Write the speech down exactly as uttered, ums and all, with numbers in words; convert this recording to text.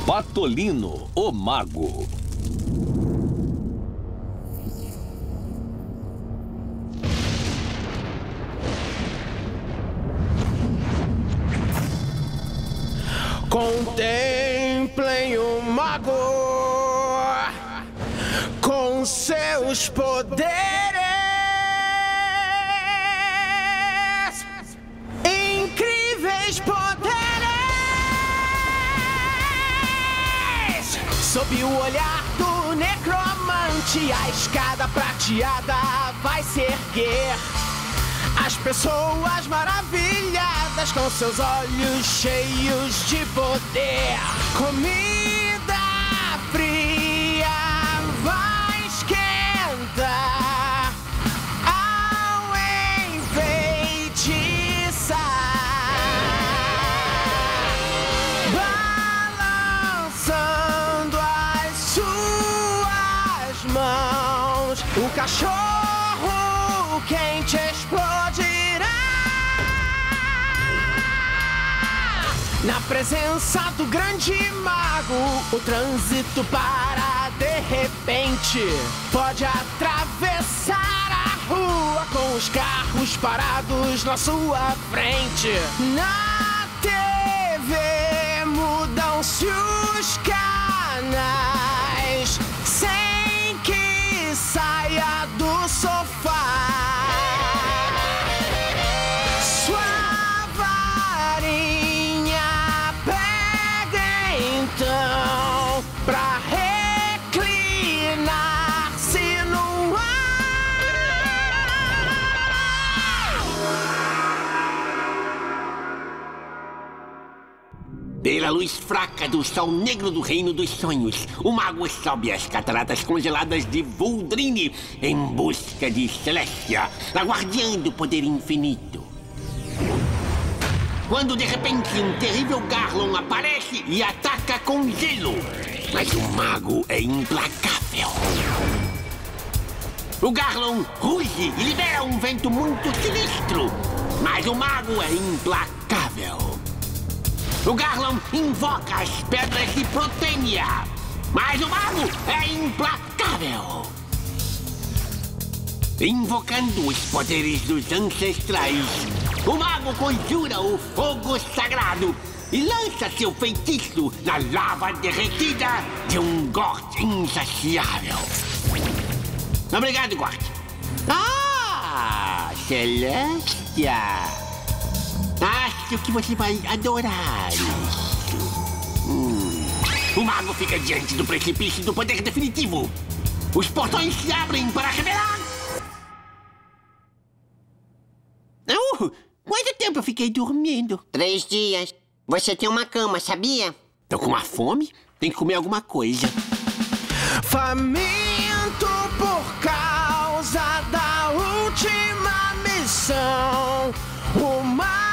Patolino, o Mago. Contemplem o mago com seus poderes, incríveis poderes. Sob o olhar do necromante, a escada prateada vai se erguer. As pessoas maravilhadas com seus olhos cheios de poder. Comida fria vai esquentar ao enfeitiçar, balançando as suas mãos. O cachorro quente explodirá na presença do grande mago. O trânsito para de repente, pode atravessar a rua com os carros parados na sua frente. Na T V mudam-se os canais sem que saia do sofá. Sua varinha pega então pra reclinar-se no ar. Pela luz fraca do sol negro do reino dos sonhos, o mago sobe as cataratas congeladas de Vuldrine em busca de Celestia, a guardiã do poder infinito. Quando de repente um terrível Garlon aparece e ataca com gelo. Mas o mago é implacável. O Garlon ruge e libera um vento muito sinistro. Mas o mago é implacável. O Garlon invoca as pedras de Protênia. Mas o mago é implacável. Invocando os poderes dos ancestrais, o mago conjura o fogo sagrado e lança seu feitiço na lava derretida de um Gort insaciável. Obrigado, Gort. Ah, Celestia. Acho que você vai adorar isso. Hum. O mago fica diante do precipício do poder definitivo. Os portões se abrem para revelar. Uh, quanto tempo eu fiquei dormindo? Três dias. Você tem uma cama, sabia? Tô com uma fome? Tem que comer alguma coisa. Faminto por causa da última missão, o mar